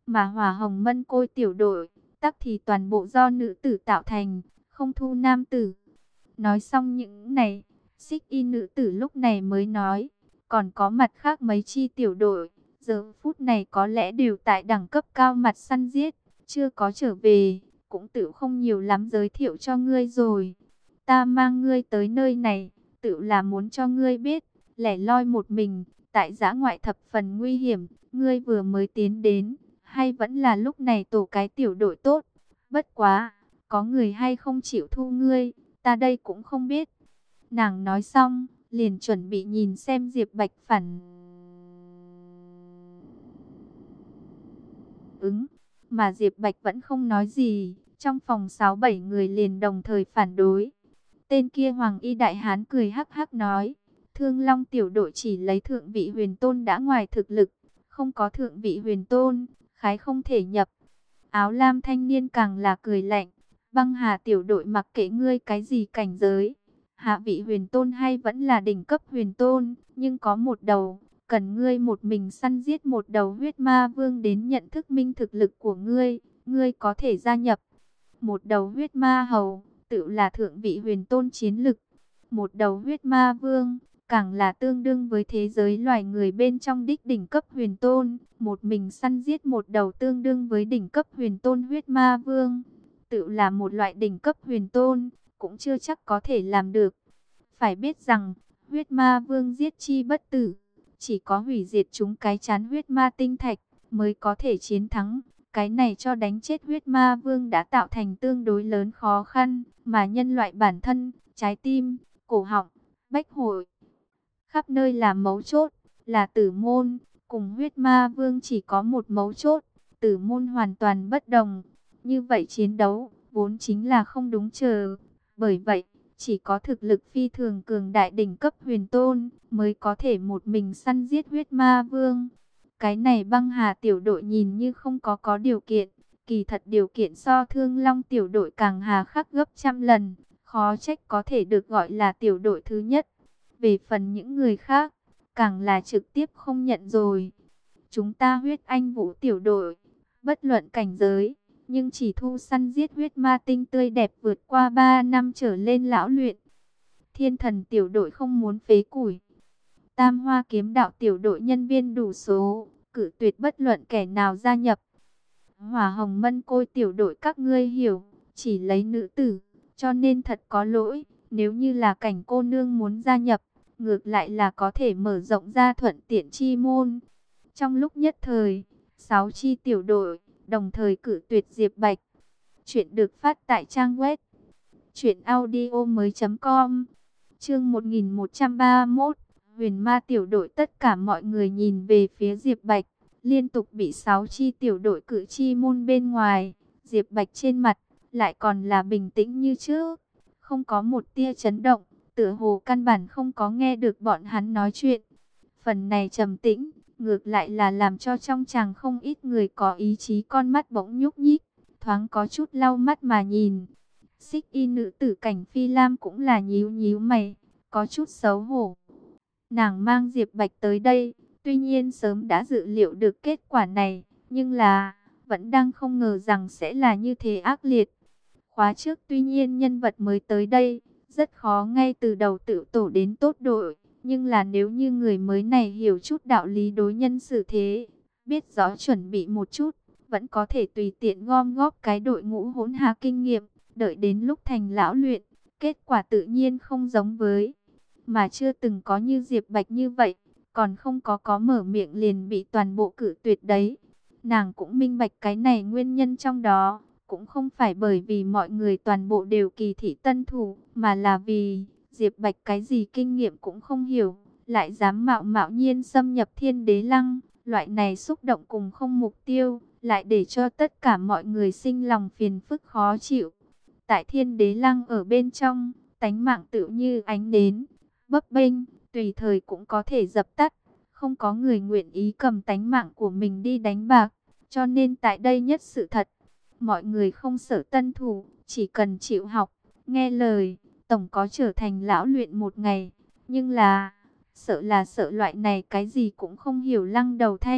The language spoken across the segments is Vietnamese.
Mà hỏa hồng mân côi tiểu đội, tắc thì toàn bộ do nữ tử tạo thành, không thu nam tử. Nói xong những này, xích y nữ tử lúc này mới nói, còn có mặt khác mấy chi tiểu đội, giờ phút này có lẽ đều tại đẳng cấp cao mặt săn giết, chưa có trở về, cũng tự không nhiều lắm giới thiệu cho ngươi rồi. Ta mang ngươi tới nơi này, tự là muốn cho ngươi biết, lẻ loi một mình, tại dã ngoại thập phần nguy hiểm, ngươi vừa mới tiến đến, hay vẫn là lúc này tổ cái tiểu đội tốt. Bất quá, có người hay không chịu thu ngươi, ta đây cũng không biết. Nàng nói xong, liền chuẩn bị nhìn xem Diệp Bạch phản ứng, mà Diệp Bạch vẫn không nói gì. Trong phòng 6-7 người liền đồng thời phản đối. Tên kia Hoàng Y Đại Hán cười hắc hắc nói, Thương Long tiểu đội chỉ lấy thượng vị huyền tôn đã ngoài thực lực, không có thượng vị huyền tôn, khái không thể nhập. Áo lam thanh niên càng là cười lạnh, Băng Hà tiểu đội mặc kệ ngươi cái gì cảnh giới, hạ vị huyền tôn hay vẫn là đỉnh cấp huyền tôn, nhưng có một đầu, cần ngươi một mình săn giết một đầu huyết ma vương đến nhận thức minh thực lực của ngươi, ngươi có thể gia nhập. Một đầu huyết ma hầu, tự là thượng vị huyền tôn chiến lực. Một đầu huyết ma vương, càng là tương đương với thế giới loài người bên trong đích đỉnh cấp huyền tôn. Một mình săn giết một đầu tương đương với đỉnh cấp huyền tôn huyết ma vương. Tự là một loại đỉnh cấp huyền tôn, cũng chưa chắc có thể làm được. Phải biết rằng, huyết ma vương giết chi bất tử. Chỉ có hủy diệt chúng cái chán huyết ma tinh thạch, mới có thể chiến thắng. Cái này cho đánh chết huyết ma vương đã tạo thành tương đối lớn khó khăn, mà nhân loại bản thân, trái tim, cổ họng, bách hội, khắp nơi là mấu chốt, là tử môn, cùng huyết ma vương chỉ có một mấu chốt, tử môn hoàn toàn bất đồng. Như vậy chiến đấu, vốn chính là không đúng chờ. Bởi vậy, chỉ có thực lực phi thường cường đại đỉnh cấp huyền tôn, mới có thể một mình săn giết huyết ma vương. Cái này Băng Hà tiểu đội nhìn như không có điều kiện, kỳ thật điều kiện so Thương Long tiểu đội càng hà khắc gấp trăm lần, khó trách có thể được gọi là tiểu đội thứ nhất. Về phần những người khác, càng là trực tiếp không nhận rồi. Chúng ta huyết anh vũ tiểu đội, bất luận cảnh giới, nhưng chỉ thu săn giết huyết ma tinh tươi đẹp vượt qua 3 năm trở lên lão luyện. Thiên thần tiểu đội không muốn phế củi. Tam Hoa kiếm đạo tiểu đội nhân viên đủ số, cử tuyệt bất luận kẻ nào gia nhập. Hỏa hồng mân côi tiểu đội các ngươi hiểu, chỉ lấy nữ tử, cho nên thật có lỗi. Nếu như là cảnh cô nương muốn gia nhập, ngược lại là có thể mở rộng ra thuận tiện chi môn. Trong lúc nhất thời, 6 chi tiểu đội, đồng thời cử tuyệt Diệp Bạch. Chuyện được phát tại trang web truyệnaudiomoi.com. Chương 1131, Huyền Ma tiểu đội. Tất cả mọi người nhìn về phía Diệp Bạch, liên tục bị 6 chi tiểu đội cử chi môn bên ngoài. Diệp Bạch trên mặt lại còn là bình tĩnh như trước, không có một tia chấn động, tựa hồ căn bản không có nghe được bọn hắn nói chuyện. Phần này trầm tĩnh, ngược lại là làm cho trong chàng không ít người có ý chí con mắt bỗng nhúc nhích, thoáng có chút lau mắt mà nhìn. Xích y nữ tử Cảnh Phi Lam cũng là nhíu nhíu mày, có chút xấu hổ. Nàng mang Diệp Bạch tới đây, tuy nhiên sớm đã dự liệu được kết quả này, nhưng là vẫn đang không ngờ rằng sẽ là như thế ác liệt. Khóa trước tuy nhiên nhân vật mới tới đây, rất khó ngay từ đầu tự tổ đến tốt đội. Nhưng là nếu như người mới này hiểu chút đạo lý đối nhân xử thế, biết rõ chuẩn bị một chút, vẫn có thể tùy tiện gom góp cái đội ngũ hỗn há kinh nghiệm, đợi đến lúc thành lão luyện, kết quả tự nhiên không giống với. Mà chưa từng có như Diệp Bạch như vậy, còn không có mở miệng liền bị toàn bộ cử tuyệt đấy. Nàng cũng minh bạch cái này nguyên nhân trong đó, cũng không phải bởi vì mọi người toàn bộ đều kỳ thị tân thủ, mà là vì Diệp Bạch cái gì kinh nghiệm cũng không hiểu, lại dám mạo mạo nhiên xâm nhập Thiên Đế Lăng, loại này xúc động cùng không mục tiêu, lại để cho tất cả mọi người sinh lòng phiền phức khó chịu. Tại Thiên Đế Lăng ở bên trong, tánh mạng tựu như ánh nến, bấp bênh, tùy thời cũng có thể dập tắt, không có người nguyện ý cầm tánh mạng của mình đi đánh bạc, cho nên tại đây nhất sự thật, mọi người không sợ tân thủ, chỉ cần chịu học, nghe lời, tổng có trở thành lão luyện một ngày. Nhưng là sợ loại này cái gì cũng không hiểu Lăng Đầu Thanh,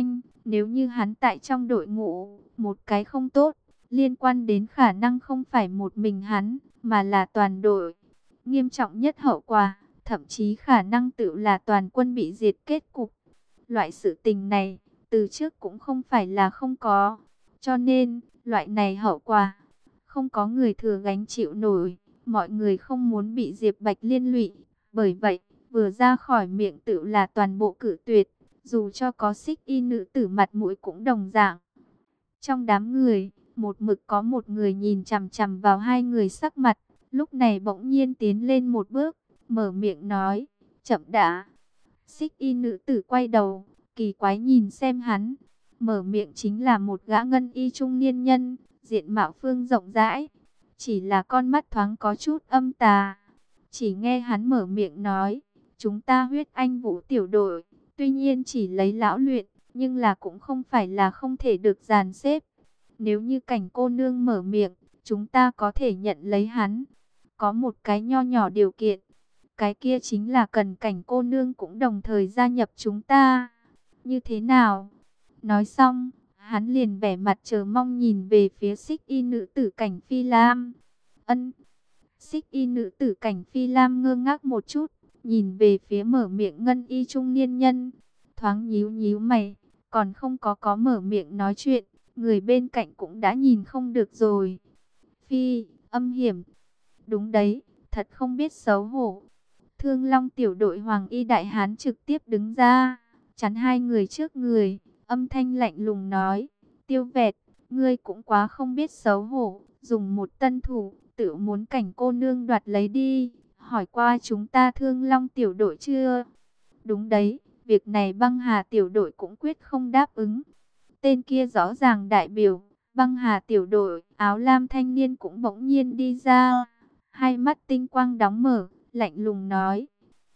Nếu như hắn tại trong đội ngũ, một cái không tốt, liên quan đến khả năng không phải một mình hắn, mà là toàn đội. Nghiêm trọng nhất hậu quả, thậm chí khả năng tự là toàn quân bị diệt kết cục. Loại sự tình này, từ trước cũng không phải là không có. Cho nên, loại này hậu quả, không có người thừa gánh chịu nổi. Mọi người không muốn bị Diệp Bạch liên lụy. Bởi vậy, vừa ra khỏi miệng tự là toàn bộ cử tuyệt. Dù cho có Xích Y nữ tử mặt mũi cũng đồng dạng. Trong đám người, một mực có một người nhìn chằm chằm vào hai người sắc mặt. Lúc này bỗng nhiên tiến lên một bước, mở miệng nói, chậm đã. Xích Y nữ tử quay đầu, kỳ quái nhìn xem hắn. Mở miệng chính là một gã ngân y trung niên nhân, diện mạo phương rộng rãi. Chỉ là con mắt thoáng có chút âm tà. Chỉ nghe hắn mở miệng nói, chúng ta Huyết Anh Vũ tiểu đội, tuy nhiên chỉ lấy lão luyện, nhưng là cũng không phải là không thể được dàn xếp. Nếu như Cảnh cô nương mở miệng, chúng ta có thể nhận lấy hắn. Có một cái nho nhỏ điều kiện, cái kia chính là cần Cảnh cô nương cũng đồng thời gia nhập chúng ta. Như thế nào? Nói xong, hắn liền vẻ mặt chờ mong nhìn về phía Xích Y nữ tử Cảnh Phi Lam. Ân. Xích Y nữ tử Cảnh Phi Lam ngơ ngác một chút, nhìn về phía mở miệng ngân y trung niên nhân, thoáng nhíu nhíu mày, còn không có mở miệng nói chuyện, người bên cạnh cũng đã nhìn không được rồi. Phi, âm hiểm. Đúng đấy, thật không biết xấu hổ. Thương Long tiểu đội Hoàng Y đại hán trực tiếp đứng ra, chắn hai người trước người, âm thanh lạnh lùng nói, Tiêu Vẹt, ngươi cũng quá không biết xấu hổ, dùng một tân thủ, tự muốn Cảnh cô nương đoạt lấy đi, hỏi qua chúng ta Thương Long tiểu đội chưa? Đúng đấy, việc này Băng Hà tiểu đội cũng quyết không đáp ứng. Tên kia rõ ràng đại biểu Băng Hà tiểu đội, áo lam thanh niên cũng bỗng nhiên đi ra, hai mắt tinh quang đóng mở, lạnh lùng nói,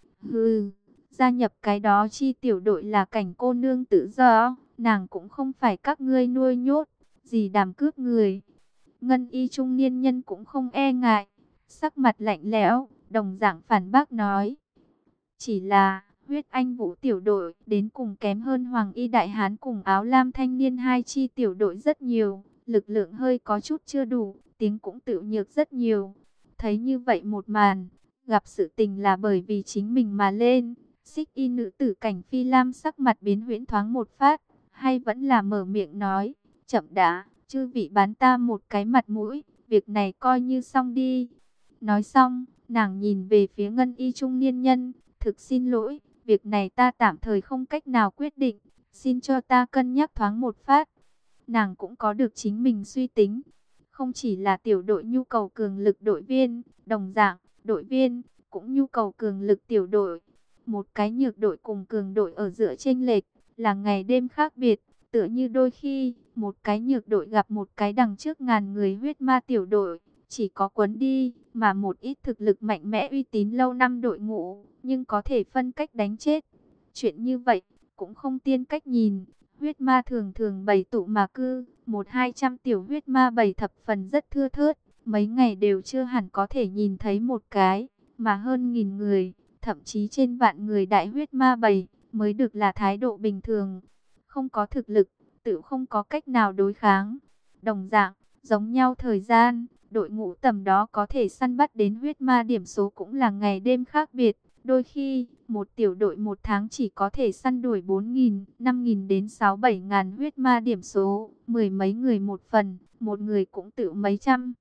hừ, gia nhập cái đó chi tiểu đội là Cảnh cô nương tự do, nàng cũng không phải các ngươi nuôi nhốt, gì đàm cướp người. Ngân y trung niên nhân cũng không e ngại, sắc mặt lạnh lẽo, đồng dạng phản bác nói, chỉ là Huyết Anh Vũ tiểu đội đến cùng kém hơn Hoàng Y đại hán cùng áo lam thanh niên hai chi tiểu đội rất nhiều, lực lượng hơi có chút chưa đủ, tiếng cũng tự nhược rất nhiều. Thấy như vậy một màn, gặp sự tình là bởi vì chính mình mà lên. Xích Y nữ tử Cảnh Phi Lam sắc mặt biến huyễn thoáng một phát, hay vẫn là mở miệng nói, chậm đã, chư vị bán ta một cái mặt mũi, việc này coi như xong đi. Nói xong, nàng nhìn về phía ngân y trung niên nhân, thực xin lỗi, việc này ta tạm thời không cách nào quyết định, xin cho ta cân nhắc thoáng một phát. Nàng cũng có được chính mình suy tính, không chỉ là tiểu đội nhu cầu cường lực đội viên, đồng dạng, đội viên cũng nhu cầu cường lực tiểu đội. Một cái nhược đội cùng cường đội ở giữa chênh lệch là ngày đêm khác biệt, tựa như đôi khi một cái nhược đội gặp một cái đằng trước ngàn người huyết ma tiểu đội, chỉ có quấn đi, mà một ít thực lực mạnh mẽ uy tín lâu năm đội ngũ, nhưng có thể phân cách đánh chết. Chuyện như vậy cũng không tiên cách nhìn. Huyết ma thường thường bầy tụ mà cư, 100-200 tiểu huyết ma bầy thập phần rất thưa thớt, mấy ngày đều chưa hẳn có thể nhìn thấy một cái, mà hơn nghìn người, thậm chí trên vạn người đại huyết ma bầy, mới được là thái độ bình thường. Không có thực lực, tự không có cách nào đối kháng. Đồng dạng, giống nhau thời gian, đội ngũ tầm đó có thể săn bắt đến huyết ma điểm số cũng là ngày đêm khác biệt. Đôi khi, một tiểu đội một tháng chỉ có thể săn đuổi 4.000, 5.000 đến 6-7.000 huyết ma điểm số, mười mấy người một phần, một người cũng tự mấy trăm.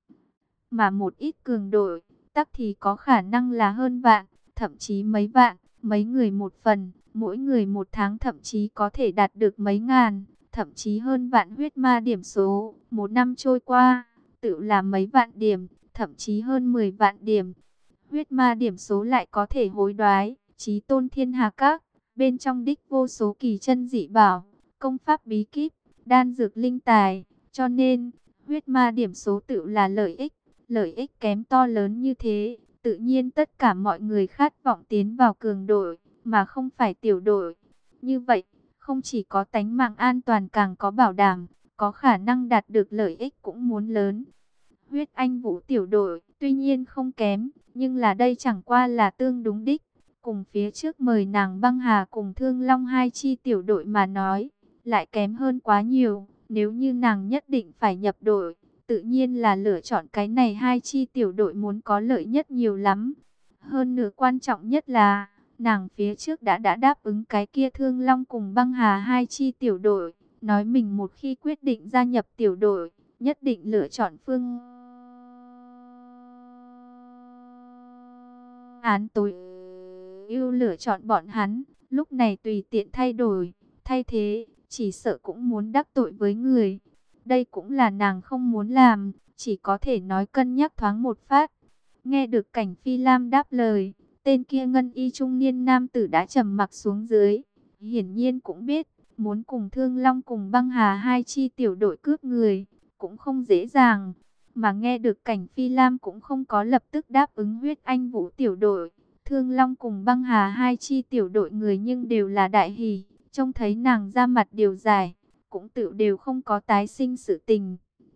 Mà một ít cường đội, tắc thì có khả năng là hơn vạn, thậm chí mấy vạn, mấy người một phần, mỗi người một tháng thậm chí có thể đạt được mấy ngàn, thậm chí hơn vạn huyết ma điểm số. Một năm trôi qua, tự là mấy vạn điểm, thậm chí hơn 10 vạn điểm. Huyết ma điểm số lại có thể hối đoái, chí tôn thiên hà các, bên trong đích vô số kỳ chân dị bảo, công pháp bí kíp, đan dược linh tài, cho nên, huyết ma điểm số tự là lợi ích kém to lớn như thế, tự nhiên tất cả mọi người khát vọng tiến vào cường đội, mà không phải tiểu đội. Như vậy, không chỉ có tánh mạng an toàn càng có bảo đảm, có khả năng đạt được lợi ích cũng muốn lớn. Huyết Anh Vũ tiểu đội, tuy nhiên không kém, nhưng là đây chẳng qua là tương đúng đích. Cùng phía trước mời nàng Băng Hà cùng Thương Long hai chi tiểu đội mà nói, lại kém hơn quá nhiều. Nếu như nàng nhất định phải nhập đội, tự nhiên là lựa chọn cái này, hai chi tiểu đội muốn có lợi nhất nhiều lắm. Hơn nữa quan trọng nhất là, nàng phía trước đã đáp ứng cái kia Thương Long cùng Băng Hà hai chi tiểu đội, nói mình một khi quyết định gia nhập tiểu đội, nhất định lựa chọn phương án tối ưu, lựa chọn bọn hắn. Lúc này tùy tiện thay đổi, thay thế, chỉ sợ cũng muốn đắc tội với người. Đây cũng là nàng không muốn làm, chỉ có thể nói cân nhắc thoáng một phát. Nghe được Cảnh Phi Lam đáp lời, tên kia ngân y trung niên nam tử đã trầm mặc xuống dưới. Hiển nhiên cũng biết, muốn cùng Thương Long cùng Băng Hà hai chi tiểu đội cướp người, cũng không dễ dàng. Mà nghe được Cảnh Phi Lam cũng không có lập tức đáp ứng Huyết Anh Vũ tiểu đội. Thương Long cùng Băng Hà hai chi tiểu đội người nhưng đều là đại hỷ, trông thấy nàng ra mặt điều giải, cũng tự đều không có tái sinh sự tình.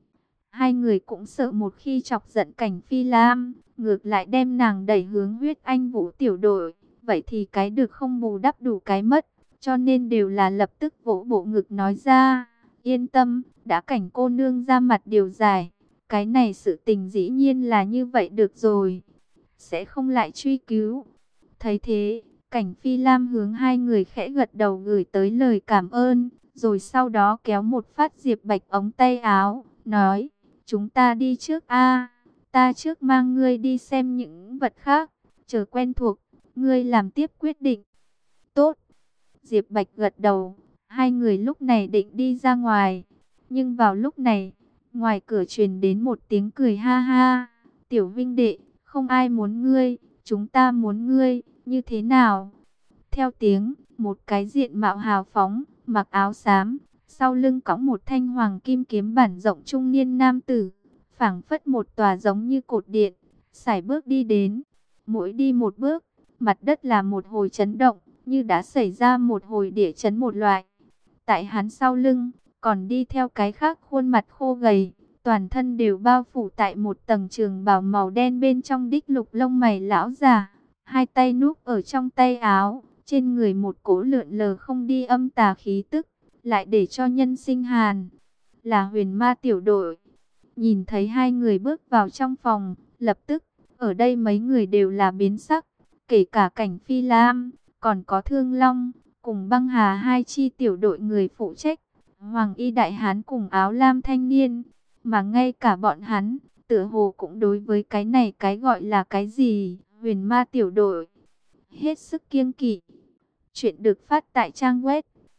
Hai người cũng sợ một khi chọc giận Cảnh Phi Lam, ngược lại đem nàng đẩy hướng Huyết Anh Vũ tiểu đội, vậy thì cái được không bù đắp đủ cái mất, cho nên đều là lập tức vỗ bộ ngực nói ra, yên tâm, đã Cảnh cô nương ra mặt điều giải, cái này sự tình dĩ nhiên là như vậy được rồi, sẽ không lại truy cứu. Thấy thế, Cảnh Phi Lam hướng hai người khẽ gật đầu gửi tới lời cảm ơn, rồi sau đó kéo một phát Diệp Bạch ống tay áo, nói, chúng ta đi trước a, ta trước mang ngươi đi xem những vật khác, chờ quen thuộc, ngươi làm tiếp quyết định. Tốt. Diệp Bạch gật đầu, hai người lúc này định đi ra ngoài, nhưng vào lúc này, ngoài cửa truyền đến một tiếng cười ha ha, Tiểu Vinh đệ, không ai muốn ngươi, chúng ta muốn ngươi, như thế nào? Theo tiếng, một cái diện mạo hào phóng, mặc áo xám, sau lưng cõng một thanh hoàng kim kiếm bản rộng trung niên nam tử, phảng phất một tòa giống như cột điện, sải bước đi đến. Mỗi đi một bước, mặt đất là một hồi chấn động, như đã xảy ra một hồi địa chấn một loại. Tại hắn sau lưng, còn đi theo cái khác khuôn mặt khô gầy, toàn thân đều bao phủ tại một tầng trường bào màu đen, bên trong đích lục lông mày lão già, hai tay núp ở trong tay áo, trên người một cỗ lượn lờ không đi âm tà khí tức, lại để cho nhân sinh hàn. Là Huyền Ma tiểu đội. Nhìn thấy hai người bước vào trong phòng, lập tức, ở đây mấy người đều là biến sắc, kể cả Cảnh Phi Lam, còn có Thương Long, cùng Băng Hà hai chi tiểu đội người phụ trách, Hoàng Y đại hán cùng áo lam thanh niên, mà ngay cả bọn hắn, tựa hồ cũng đối với cái này cái gọi là cái gì, Huyền Ma tiểu đội, hết sức kiêng kỵ. Chuyện được phát tại trang web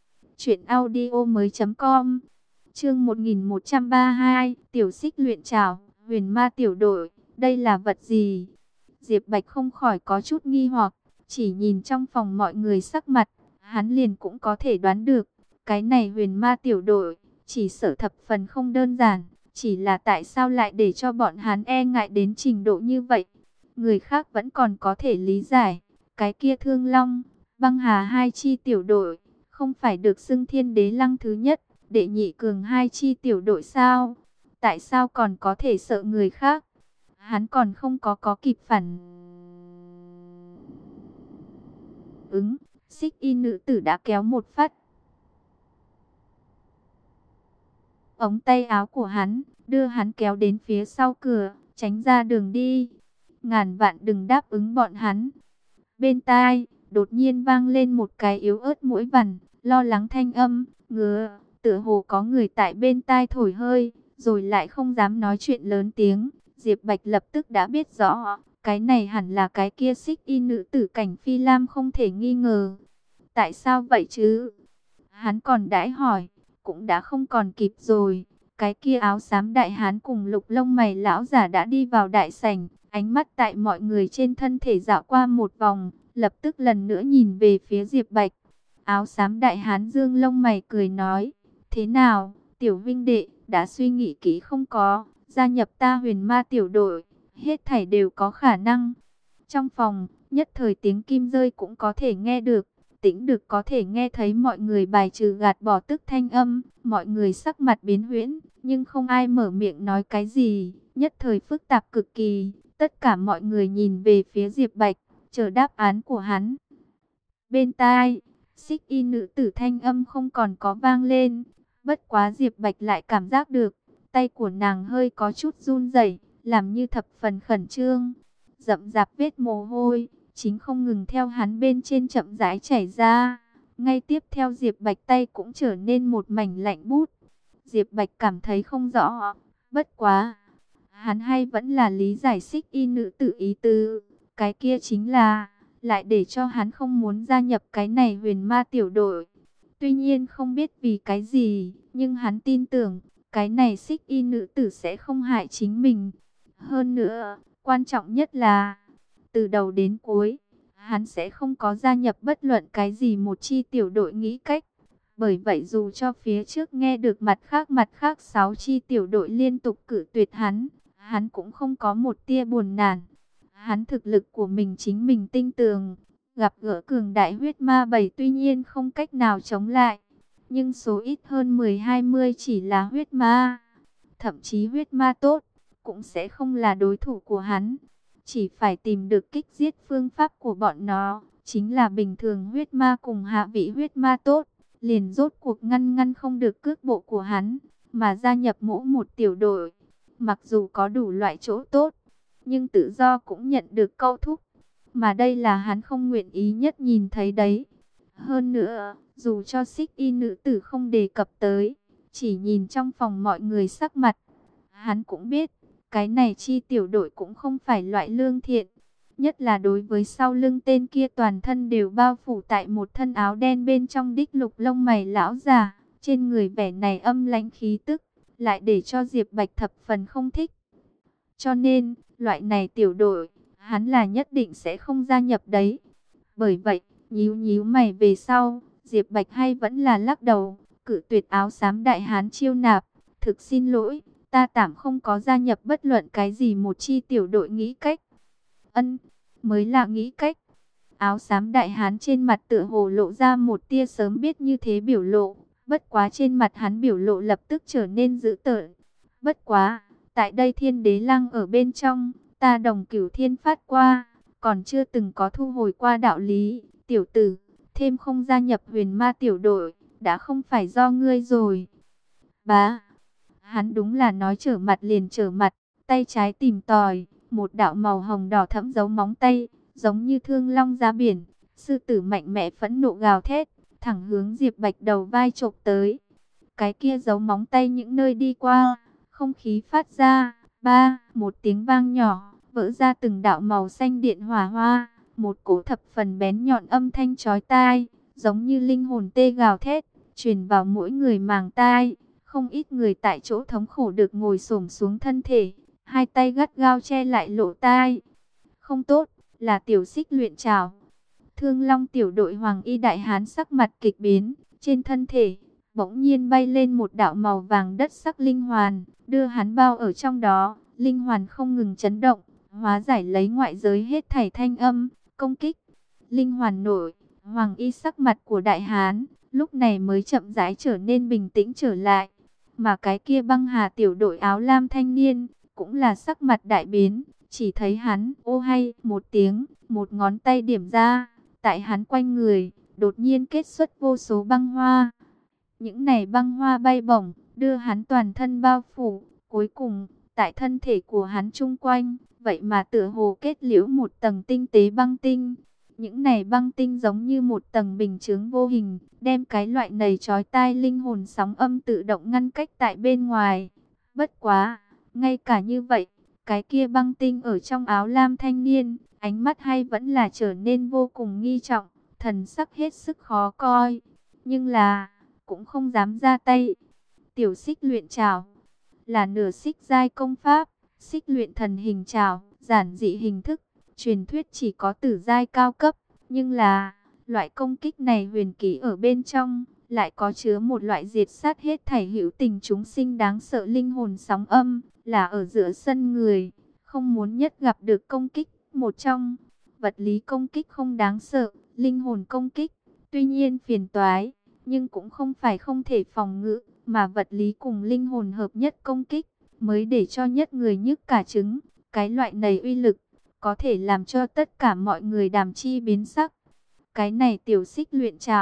truyệnaudiomoi.com. Chương 1132, Tiểu Xích luyện trảo, Huyền Ma tiểu đội, đây là vật gì? Diệp Bạch không khỏi có chút nghi hoặc, chỉ nhìn trong phòng mọi người sắc mặt, hắn liền cũng có thể đoán được, cái này Huyền Ma tiểu đội, chỉ sợ thập phần không đơn giản, chỉ là tại sao lại để cho bọn hắn e ngại đến trình độ như vậy? Người khác vẫn còn có thể lý giải, cái kia Thương Long, Băng Hà hai chi tiểu đội, không phải được xưng Thiên Đế Lăng thứ nhất, đệ nhị cường hai chi tiểu đội sao? Tại sao còn có thể sợ người khác? Hắn còn không có kịp phản ứng, Xích Y nữ tử đã kéo một phát ống tay áo của hắn, đưa hắn kéo đến phía sau cửa, tránh ra đường đi. Ngàn vạn đừng đáp ứng bọn hắn. Bên tai, đột nhiên vang lên một cái yếu ớt mũi vằn, lo lắng thanh âm, ngứa, tựa hồ có người tại bên tai thổi hơi, rồi lại không dám nói chuyện lớn tiếng. Diệp Bạch lập tức đã biết rõ, cái này hẳn là cái kia Xích Y nữ tử Cảnh Phi Lam không thể nghi ngờ. Tại sao vậy chứ? Hắn còn đãi hỏi, cũng đã không còn kịp rồi. Cái kia áo xám đại hán cùng lục lông mày lão giả đã đi vào đại sảnh, ánh mắt tại mọi người trên thân thể dạo qua một vòng, lập tức lần nữa nhìn về phía Diệp Bạch. Áo xám đại hán dương lông mày cười nói, thế nào, Tiểu Vinh đệ, đã suy nghĩ kỹ không có, gia nhập ta Huyền Ma tiểu đội, hết thảy đều có khả năng. Trong phòng, nhất thời tiếng kim rơi cũng có thể nghe được, Tĩnh được có thể nghe thấy mọi người bài trừ gạt bỏ tức thanh âm, mọi người sắc mặt biến huyễn, nhưng không ai mở miệng nói cái gì, nhất thời phức tạp cực kỳ. Tất cả mọi người nhìn về phía Diệp Bạch, chờ đáp án của hắn. Bên tai, Xích y nữ tử thanh âm không còn có vang lên. Bất quá Diệp Bạch lại cảm giác được, tay của nàng hơi có chút run rẩy, làm như thập phần khẩn trương. Rậm rạp vết mồ hôi, chính không ngừng theo hắn bên trên chậm rãi chảy ra. Ngay tiếp theo Diệp Bạch tay cũng trở nên một mảnh lạnh bút. Diệp Bạch cảm thấy không rõ, bất quá. Hắn hay vẫn là lý giải xích y nữ tử ý tứ, cái kia chính là, lại để cho hắn không muốn gia nhập cái này huyền ma tiểu đội. Tuy nhiên không biết vì cái gì, nhưng hắn tin tưởng, cái này xích y nữ tử sẽ không hại chính mình. Hơn nữa, quan trọng nhất là, từ đầu đến cuối, hắn sẽ không có gia nhập bất luận cái gì một chi tiểu đội nghĩ cách. Bởi vậy dù cho phía trước nghe được mặt khác 6 chi tiểu đội liên tục cử tuyệt hắn cũng không có một tia buồn nản. Hắn thực lực của mình chính mình tin tưởng, gặp gỡ cường đại huyết ma bầy tuy nhiên không cách nào chống lại. Nhưng số ít hơn 10-20 chỉ là huyết ma. Thậm chí huyết ma tốt, cũng sẽ không là đối thủ của hắn. Chỉ phải tìm được kích giết phương pháp của bọn nó, chính là bình thường huyết ma cùng hạ vị huyết ma tốt. Liền rốt cuộc ngăn không được cước bộ của hắn, mà gia nhập mỗi một tiểu đội. Mặc dù có đủ loại chỗ tốt, nhưng tự do cũng nhận được câu thúc. Mà đây là hắn không nguyện ý nhất nhìn thấy đấy. Hơn nữa, dù cho xích y nữ tử không đề cập tới, chỉ nhìn trong phòng mọi người sắc mặt, hắn cũng biết, cái này chi tiểu đội cũng không phải loại lương thiện. Nhất là đối với sau lưng tên kia toàn thân đều bao phủ tại một thân áo đen bên trong đích lục lông mày lão già, trên người vẻ này âm lãnh khí tức, lại để cho Diệp Bạch thập phần không thích. Cho nên, loại này tiểu đội, hắn là nhất định sẽ không gia nhập đấy. Bởi vậy, nhíu mày về sau, Diệp Bạch hay vẫn là lắc đầu, cự tuyệt áo xám đại hán chiêu nạp. Thực xin lỗi, ta tạm không có gia nhập bất luận cái gì một chi tiểu đội nghĩ cách. Ân, mới là nghĩ cách. Áo xám đại hán trên mặt tựa hồ lộ ra một tia sớm biết như thế biểu lộ. Bất quá trên mặt hắn biểu lộ lập tức trở nên dữ tợn. Bất quá, tại đây Thiên Đế Lăng ở bên trong, ta Đồng Cửu Thiên phát qua, còn chưa từng có thu hồi qua đạo lý. Tiểu tử, thêm không gia nhập huyền ma tiểu đội, đã không phải do ngươi rồi. Bá, hắn đúng là nói trở mặt liền trở mặt, tay trái tìm tòi, một đạo màu hồng đỏ thẫm dấu móng tay, giống như thương long ra biển, sư tử mạnh mẽ phẫn nộ gào thét, thẳng hướng Diệp Bạch đầu vai chộp tới. Cái kia dấu móng tay những nơi đi qua, không khí phát ra, một tiếng vang nhỏ, vỡ ra từng đạo màu xanh điện hỏa hoa, một cỗ thập phần bén nhọn âm thanh chói tai, giống như linh hồn tê gào thét, truyền vào mỗi người màng tai. Không ít người tại chỗ thống khổ được ngồi xổm xuống thân thể, hai tay gắt gao che lại lỗ tai. Không tốt, là tiểu xích luyện trảo. Thương Long tiểu đội Hoàng Y đại hán sắc mặt kịch biến, trên thân thể bỗng nhiên bay lên một đạo màu vàng đất sắc linh hoàn, đưa hắn bao ở trong đó. Linh hoàn không ngừng chấn động, hóa giải lấy ngoại giới hết thảy thanh âm, công kích. Linh hoàn nổi, Hoàng Y sắc mặt của đại hán lúc này mới chậm rãi trở nên bình tĩnh trở lại. Mà cái kia băng hà tiểu đội áo lam thanh niên, cũng là sắc mặt đại biến, chỉ thấy hắn, ô hay, một tiếng, một ngón tay điểm ra, tại hắn quanh người, đột nhiên kết xuất vô số băng hoa. Những này băng hoa bay bổng, đưa hắn toàn thân bao phủ, cuối cùng, tại thân thể của hắn chung quanh, vậy mà tựa hồ kết liễu một tầng tinh tế băng tinh. Những này băng tinh giống như một tầng bình chướng vô hình, đem cái loại này chói tai linh hồn sóng âm tự động ngăn cách tại bên ngoài. Bất quá, ngay cả như vậy, cái kia băng tinh ở trong áo lam thanh niên, ánh mắt hay vẫn là trở nên vô cùng nghi trọng, thần sắc hết sức khó coi. Nhưng là, cũng không dám ra tay. Tiểu xích luyện trảo, là nửa xích giai công pháp, xích luyện thần hình trảo, giản dị hình thức. Truyền thuyết chỉ có tử giai cao cấp, nhưng là loại công kích này huyền ký ở bên trong, lại có chứa một loại diệt sát hết thảy hữu tình chúng sinh đáng sợ linh hồn sóng âm, là ở giữa sân người, không muốn nhất gặp được công kích. Một trong, vật lý công kích không đáng sợ, linh hồn công kích, tuy nhiên phiền toái, nhưng cũng không phải không thể phòng ngự, mà vật lý cùng linh hồn hợp nhất công kích, mới để cho nhất người nhức cả trứng. Cái loại này uy lực, có thể làm cho tất cả mọi người đàm chi biến sắc. Cái này tiểu xích luyện trảo,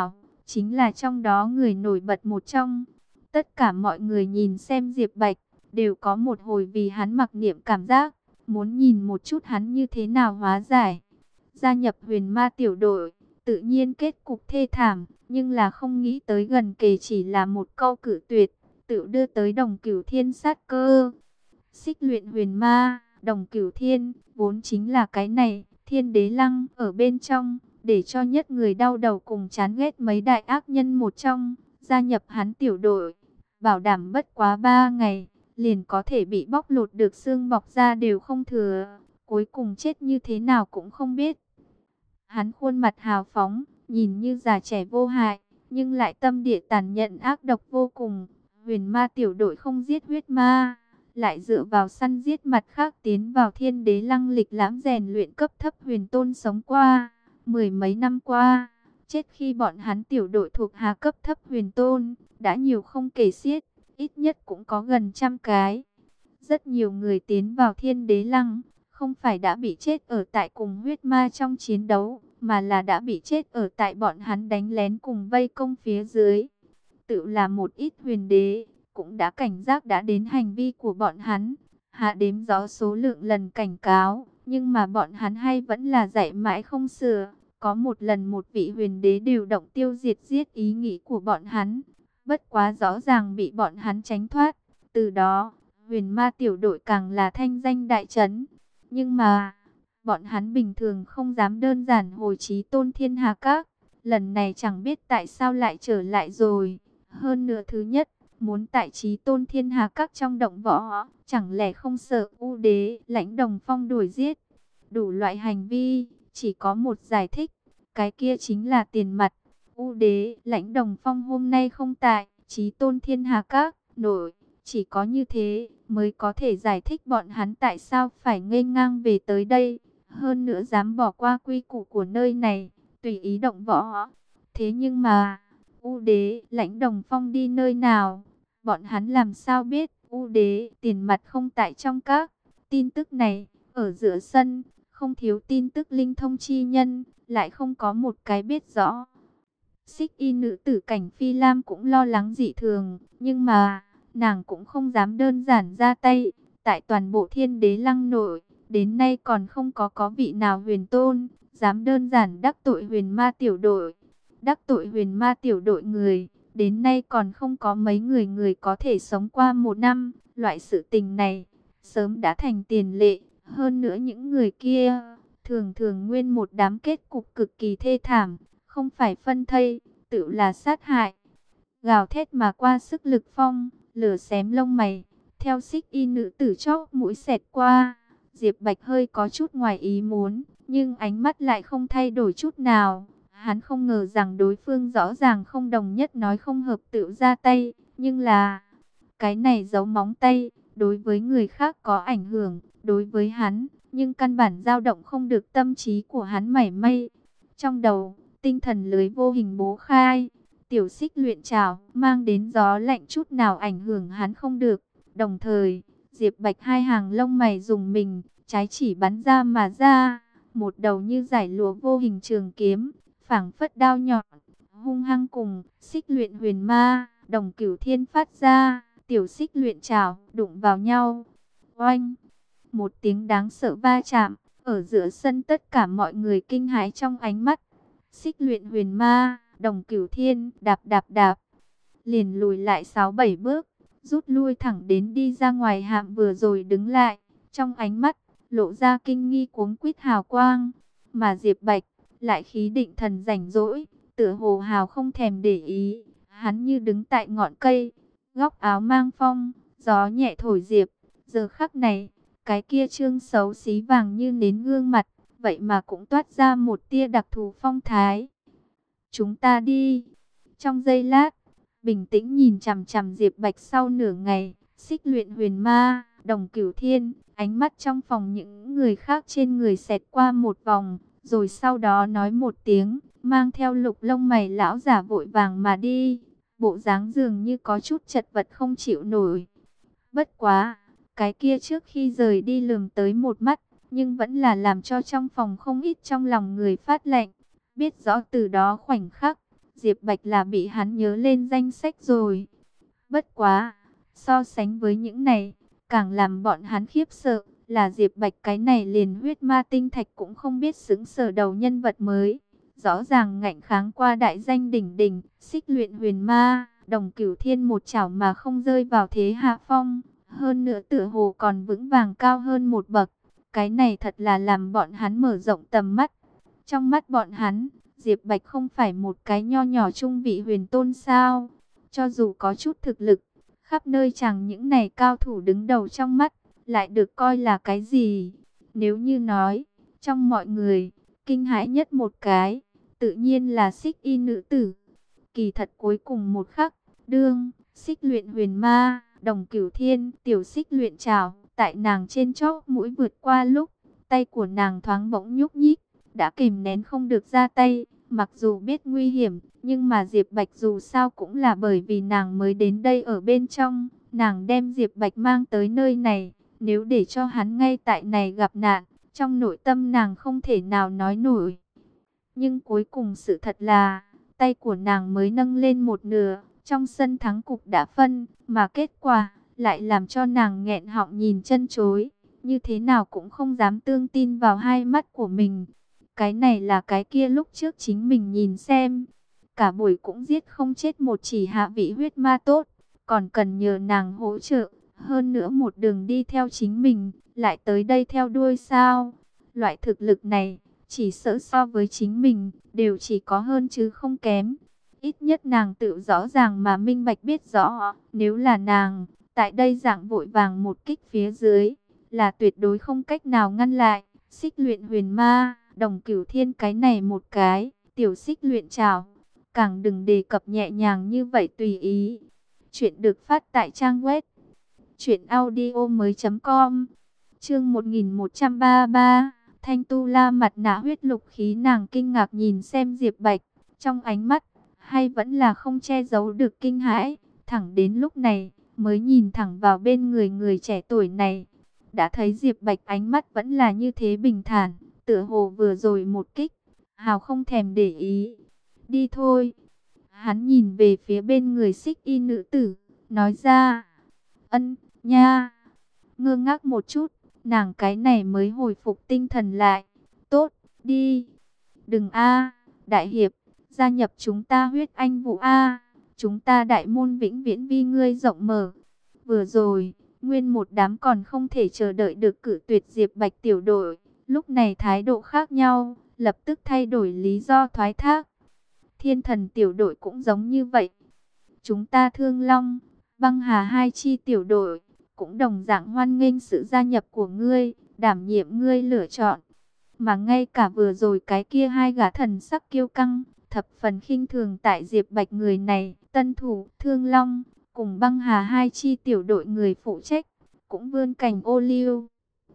chính là trong đó người nổi bật một trong. Tất cả mọi người nhìn xem Diệp Bạch, đều có một hồi vì hắn mặc niệm cảm giác, muốn nhìn một chút hắn như thế nào hóa giải. Gia nhập Huyền Ma tiểu đội, tự nhiên kết cục thê thảm, nhưng là không nghĩ tới gần kề chỉ là một câu cử tuyệt, tự đưa tới Đồng Cửu Thiên sát cơ. Xích luyện huyền ma, Đồng Cửu Thiên, vốn chính là cái này, Thiên Đế Lăng ở bên trong, để cho nhất người đau đầu cùng chán ghét mấy đại ác nhân một trong, gia nhập hắn tiểu đội, bảo đảm bất quá 3 ngày, liền có thể bị bóc lột được xương bọc ra đều không thừa, cuối cùng chết như thế nào cũng không biết. Hắn khuôn mặt hào phóng, nhìn như già trẻ vô hại, nhưng lại tâm địa tàn nhẫn ác độc vô cùng. Huyền Ma tiểu đội không giết huyết ma, lại dựa vào săn giết mặt khác tiến vào Thiên Đế Lăng lịch lãm rèn luyện cấp thấp huyền tôn sống qua. Mười mấy năm qua, chết khi bọn hắn tiểu đội thuộc hạ cấp thấp huyền tôn, đã nhiều không kể xiết, ít nhất cũng có gần 100 cái. Rất nhiều người tiến vào Thiên Đế Lăng, không phải đã bị chết ở tại cùng huyết ma trong chiến đấu, mà là đã bị chết ở tại bọn hắn đánh lén cùng vây công phía dưới. Tự là một ít huyền đế, cũng đã cảnh giác đã đến hành vi của bọn hắn, hạ đếm rõ số lượng lần cảnh cáo, nhưng mà bọn hắn hay vẫn là dạy mãi không sửa. Có một lần một vị huyền đế điều động tiêu diệt giết ý nghĩ của bọn hắn, bất quá rõ ràng bị bọn hắn tránh thoát. Từ đó, Huyền Ma tiểu đội càng là thanh danh đại chấn. Nhưng mà, bọn hắn bình thường không dám đơn giản hồi chí tôn thiên hà các. Lần này chẳng biết tại sao lại trở lại rồi. Hơn nữa thứ nhất, muốn tại chí tôn thiên hà các trong động võ, chẳng lẽ không sợ U đế Lãnh Đồng Phong đuổi giết. Đủ loại hành vi, chỉ có một giải thích, cái kia chính là tiền mặt. U đế Lãnh Đồng Phong hôm nay không tại chí tôn thiên hà các nổi. Chỉ có như thế mới có thể giải thích bọn hắn tại sao phải nghênh ngang về tới đây. Hơn nữa dám bỏ qua quy củ của nơi này, tùy ý động võ. Thế nhưng mà, U đế Lãnh Đồng Phong đi nơi nào? Bọn hắn làm sao biết U đế tiền mặt không tại trong các? Tin tức này, ở giữa sân, không thiếu tin tức linh thông chi nhân, lại không có một cái biết rõ. Xích y nữ tử Cảnh Phi Lam cũng lo lắng dị thường, nhưng mà nàng cũng không dám đơn giản ra tay. Tại toàn bộ Thiên Đế Lăng nội, đến nay còn không có vị nào huyền tôn dám đơn giản đắc tội Huyền Ma tiểu đội. Đắc tội Huyền Ma tiểu đội người, đến nay còn không có mấy người có thể sống qua 1 năm. Loại sự tình này sớm đã thành tiền lệ. Hơn nữa những người kia thường thường nguyên một đám kết cục cực kỳ thê thảm, không phải phân thây, tự là sát hại. Gào thét mà qua sức lực phong, lửa xém lông mày, theo xích y nữ tử chóp mũi xẹt qua. Diệp Bạch hơi có chút ngoài ý muốn, nhưng ánh mắt lại không thay đổi chút nào. Hắn không ngờ rằng đối phương rõ ràng không đồng nhất nói không hợp tự ra tay, nhưng là cái này giấu móng tay, đối với người khác có ảnh hưởng, đối với hắn, nhưng căn bản dao động không được tâm trí của hắn mảy may. Trong đầu, tinh thần lưới vô hình bố khai, tiểu xích luyện trảo, mang đến gió lạnh chút nào ảnh hưởng hắn không được. Đồng thời, Diệp Bạch hai hàng lông mày rùng mình, trái chỉ bắn ra mà ra, một đầu như giải lụa vô hình trường kiếm, phảng phất đao nhọn, hung hăng cùng xích luyện huyền ma, Đồng Cửu Thiên phát ra, tiểu xích luyện trảo, đụng vào nhau. Oanh! Một tiếng đáng sợ va chạm, ở giữa sân tất cả mọi người kinh hãi trong ánh mắt. Xích luyện huyền ma, Đồng Cửu Thiên, đạp đạp đạp, liền lùi lại 6-7 bước, rút lui thẳng đến đi ra ngoài hạm vừa rồi đứng lại, trong ánh mắt lộ ra kinh nghi cuống quýt hào quang, mà Diệp Bạch lại khí định thần rảnh rỗi, tựa hồ hào không thèm để ý, hắn như đứng tại ngọn cây, góc áo mang phong, gió nhẹ thổi diệp, giờ khắc này, cái kia trương xấu xí vàng như nến gương mặt, vậy mà cũng toát ra một tia đặc thù phong thái. Chúng ta đi. Trong giây lát, bình tĩnh nhìn chằm chằm Diệp Bạch sau nửa ngày, xích luyện huyền ma, Đồng Cửu Thiên, ánh mắt trong phòng những người khác trên người xẹt qua một vòng, rồi sau đó nói một tiếng, mang theo lục lông mày lão giả vội vàng mà đi, bộ dáng dường như có chút chật vật không chịu nổi. Bất quá, cái kia trước khi rời đi lườm tới một mắt, nhưng vẫn là làm cho trong phòng không ít trong lòng người phát lạnh. Biết rõ từ đó khoảnh khắc, Diệp Bạch là bị hắn nhớ lên danh sách rồi. Bất quá, so sánh với những này, càng làm bọn hắn khiếp sợ là Diệp Bạch cái này liền huyết ma tinh thạch cũng không biết xứng sở đầu nhân vật mới. Rõ ràng ngạnh kháng qua đại danh đỉnh đỉnh, xích luyện huyền ma, Đồng Cửu Thiên một chảo mà không rơi vào thế hạ phong. Hơn nữa tựa hồ còn vững vàng cao hơn một bậc. Cái này thật là làm bọn hắn mở rộng tầm mắt. Trong mắt bọn hắn, Diệp Bạch không phải một cái nho nhỏ trung vị huyền tôn sao. Cho dù có chút thực lực, khắp nơi chẳng những này cao thủ đứng đầu trong mắt, lại được coi là cái gì? Nếu như nói, trong mọi người, kinh hãi nhất một cái, tự nhiên là Xích Y nữ tử. Kỳ thật cuối cùng một khắc, đương, xích luyện huyền ma, Đồng Cửu Thiên, tiểu xích luyện trảo, tại nàng trên chóp mũi vượt qua lúc, tay của nàng thoáng bỗng nhúc nhích, đã kìm nén không được ra tay, mặc dù biết nguy hiểm, nhưng mà Diệp Bạch dù sao cũng là bởi vì nàng mới đến đây ở bên trong, nàng đem Diệp Bạch mang tới nơi này, nếu để cho hắn ngay tại này gặp nạn, trong nội tâm nàng không thể nào nói nổi. Nhưng cuối cùng sự thật là, tay của nàng mới nâng lên một nửa, trong sân thắng cục đã phân, mà kết quả lại làm cho nàng nghẹn họng nhìn chân chối, như thế nào cũng không dám tương tin vào hai mắt của mình. Cái này là cái kia lúc trước chính mình nhìn xem, cả buổi cũng giết không chết một chỉ hạ vị huyết ma tốt, còn cần nhờ nàng hỗ trợ, hơn nữa một đường đi theo chính mình, lại tới đây theo đuôi sao? Loại thực lực này, chỉ sợ so với chính mình, đều chỉ có hơn chứ không kém. Ít nhất nàng tự rõ ràng mà minh bạch biết rõ, nếu là nàng, tại đây dạng vội vàng một kích phía dưới, là tuyệt đối không cách nào ngăn lại. Xích luyện huyền ma, Đồng Cửu Thiên cái này một cái, tiểu xích luyện trảo, càng đừng đề cập nhẹ nhàng như vậy tùy ý. Chuyện được phát tại trang web truyệnaudiomoi.com. Chương 1133, Thanh Tu La mặt nạ huyết lục khí, nàng kinh ngạc nhìn xem Diệp Bạch, trong ánh mắt hay vẫn là không che giấu được kinh hãi, thẳng đến lúc này mới nhìn thẳng vào bên người người trẻ tuổi này. Đã thấy Diệp Bạch ánh mắt vẫn là như thế bình thản, tựa hồ vừa rồi một kích, hào không thèm để ý. Đi thôi. Hắn nhìn về phía bên người xích y nữ tử, nói ra. Ân, nha. Ngơ ngác một chút, nàng cái này mới hồi phục tinh thần lại. Tốt, đi. Đừng a, đại hiệp, gia nhập chúng ta huyết anh vũ a. Chúng ta đại môn vĩnh viễn vi ngươi rộng mở. Vừa rồi, nguyên một đám còn không thể chờ đợi được cử tuyệt Diệp Bạch tiểu đội. Lúc này thái độ khác nhau, lập tức thay đổi lý do thoái thác. Thiên thần tiểu đội cũng giống như vậy. Chúng ta Thương Long, Băng Hà hai chi tiểu đội, cũng đồng dạng hoan nghênh sự gia nhập của ngươi, đảm nhiệm ngươi lựa chọn. Mà ngay cả vừa rồi cái kia hai gã thần sắc kiêu căng, thập phần khinh thường tại Diệp Bạch người này, tân thủ Thương Long, cùng Băng Hà hai chi tiểu đội người phụ trách, cũng vươn cành ô liu.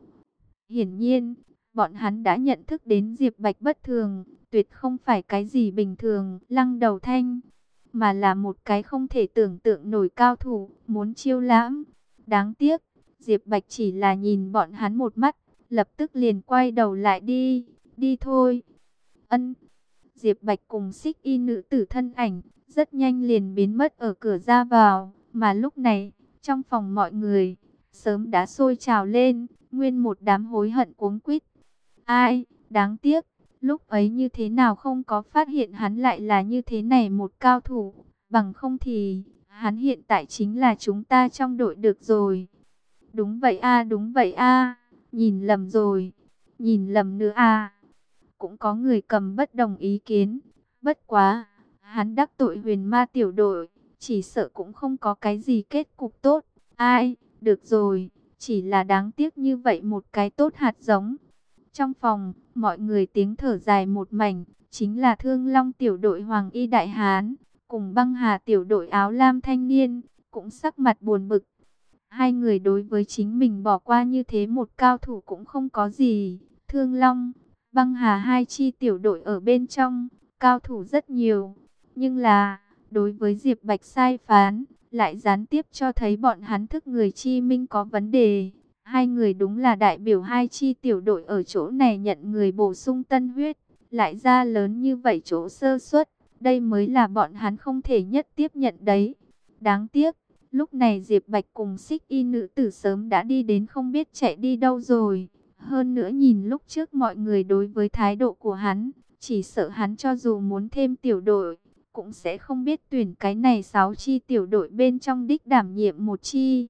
Hiển nhiên, bọn hắn đã nhận thức đến Diệp Bạch bất thường, tuyệt không phải cái gì bình thường, lăng đầu thanh, mà là một cái không thể tưởng tượng nổi cao thủ, muốn chiêu lãm. Đáng tiếc, Diệp Bạch chỉ là nhìn bọn hắn một mắt, lập tức liền quay đầu lại đi, đi thôi. Ân, Diệp Bạch cùng xích y nữ tử thân ảnh, rất nhanh liền biến mất ở cửa ra vào, mà lúc này, trong phòng mọi người, sớm đã sôi trào lên, nguyên một đám hối hận cuống quýt. Ai, đáng tiếc, lúc ấy như thế nào không có phát hiện hắn lại là như thế này một cao thủ, bằng không thì, hắn hiện tại chính là chúng ta trong đội được rồi. Đúng vậy a, đúng vậy a, nhìn lầm rồi, nhìn lầm nữa a. Cũng có người cầm bất đồng ý kiến, bất quá, hắn đắc tội huyền ma tiểu đội, chỉ sợ cũng không có cái gì kết cục tốt. Ai, được rồi, chỉ là đáng tiếc như vậy một cái tốt hạt giống. Trong phòng, mọi người tiếng thở dài một mảnh, chính là Thương Long tiểu đội Hoàng Y Đại Hán, cùng Băng Hà tiểu đội áo lam thanh niên, cũng sắc mặt buồn bực. Hai người đối với chính mình bỏ qua như thế một cao thủ cũng không có gì. Thương Long, Băng Hà hai chi tiểu đội ở bên trong, cao thủ rất nhiều. Nhưng là, đối với Diệp Bạch sai phán, lại gián tiếp cho thấy bọn hắn thức người chi minh có vấn đề. Hai người đúng là đại biểu hai chi tiểu đội ở chỗ này nhận người bổ sung tân huyết, lại ra lớn như vậy chỗ sơ suất, Đây mới là bọn hắn không thể nhất tiếp nhận đấy. Đáng tiếc, lúc này Diệp Bạch cùng Xích Y nữ tử sớm đã đi đến không biết chạy đi đâu rồi. Hơn nữa nhìn lúc trước mọi người đối với thái độ của hắn, chỉ sợ hắn cho dù muốn thêm tiểu đội, cũng sẽ không biết tuyển cái này 6 chi tiểu đội bên trong đích đảm nhiệm một chi.